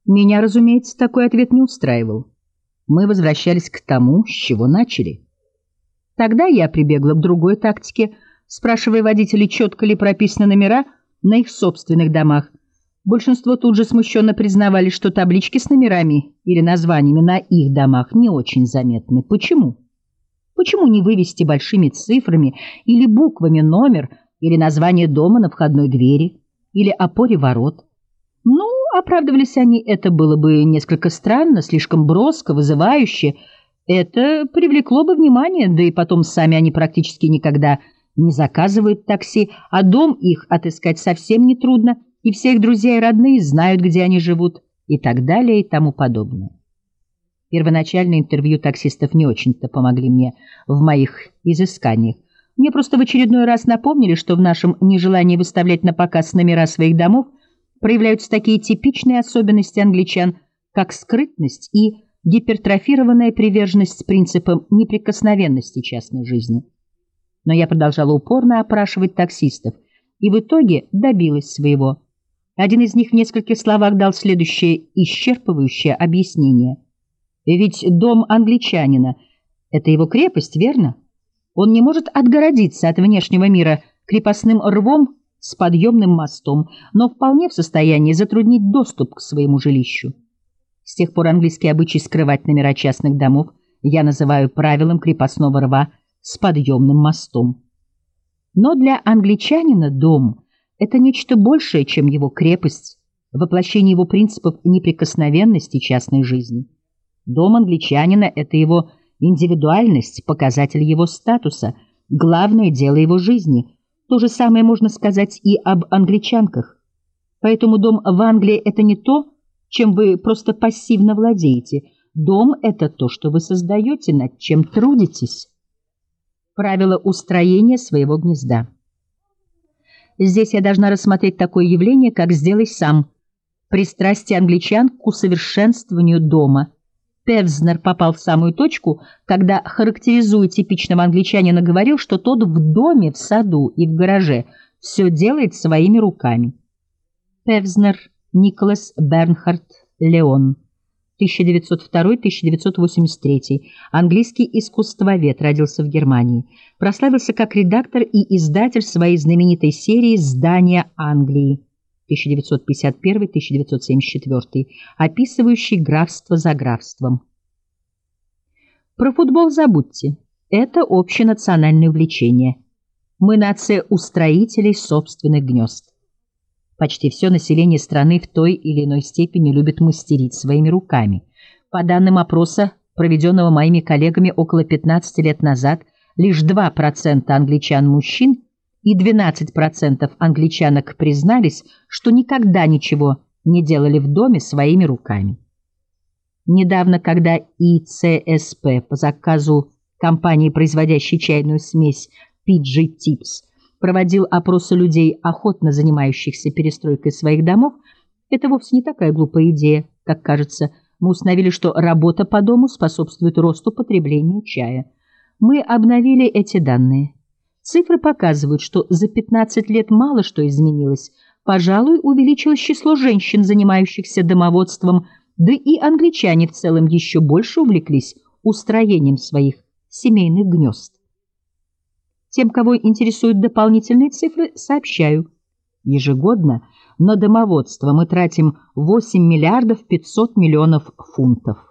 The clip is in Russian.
Меня, разумеется, такой ответ не устраивал. Мы возвращались к тому, с чего начали. Тогда я прибегла к другой тактике, спрашивая водителей, четко ли прописаны номера на их собственных домах. Большинство тут же смущенно признавали, что таблички с номерами или названиями на их домах не очень заметны. Почему? Почему не вывести большими цифрами или буквами номер или название дома на входной двери или опоре ворот? Ну, оправдывались они, это было бы несколько странно, слишком броско, вызывающе. Это привлекло бы внимание, да и потом сами они практически никогда не заказывают такси, а дом их отыскать совсем нетрудно, и все их друзья и родные знают, где они живут, и так далее, и тому подобное. Первоначальные интервью таксистов не очень-то помогли мне в моих изысканиях. Мне просто в очередной раз напомнили, что в нашем нежелании выставлять на показ номера своих домов проявляются такие типичные особенности англичан, как скрытность и гипертрофированная приверженность принципам неприкосновенности частной жизни. Но я продолжала упорно опрашивать таксистов, и в итоге добилась своего. Один из них в нескольких словах дал следующее исчерпывающее объяснение. Ведь дом англичанина — это его крепость, верно? Он не может отгородиться от внешнего мира крепостным рвом с подъемным мостом, но вполне в состоянии затруднить доступ к своему жилищу. С тех пор английский обычай скрывать номера частных домов я называю правилом крепостного рва с подъемным мостом. Но для англичанина дом — это нечто большее, чем его крепость, воплощение его принципов неприкосновенности частной жизни. Дом англичанина — это его индивидуальность, показатель его статуса, главное дело его жизни. То же самое можно сказать и об англичанках. Поэтому дом в Англии — это не то, чем вы просто пассивно владеете. Дом — это то, что вы создаете, над чем трудитесь. Правило устроения своего гнезда. Здесь я должна рассмотреть такое явление, как «сделай сам». Пристрастие англичан к усовершенствованию дома. Певзнер попал в самую точку, когда, характеризуя типичного англичанина, говорил, что тот в доме, в саду и в гараже все делает своими руками. Певзнер Николас Бернхард Леон, 1902-1983, английский искусствовед, родился в Германии. Прославился как редактор и издатель своей знаменитой серии «Здания Англии» 1951-1974, описывающий графство за графством. Про футбол забудьте. Это общенациональное увлечение. Мы нация устроителей собственных гнезд. Почти все население страны в той или иной степени любит мастерить своими руками. По данным опроса, проведенного моими коллегами около 15 лет назад, лишь 2% англичан-мужчин и 12% англичанок признались, что никогда ничего не делали в доме своими руками. Недавно, когда ИЦСП по заказу компании, производящей чайную смесь PG Tips, проводил опросы людей, охотно занимающихся перестройкой своих домов, это вовсе не такая глупая идея, как кажется. Мы установили, что работа по дому способствует росту потребления чая. Мы обновили эти данные. Цифры показывают, что за 15 лет мало что изменилось. Пожалуй, увеличилось число женщин, занимающихся домоводством, да и англичане в целом еще больше увлеклись устроением своих семейных гнезд. Тем, кого интересуют дополнительные цифры, сообщаю. Ежегодно на домоводство мы тратим 8 миллиардов 500 миллионов фунтов.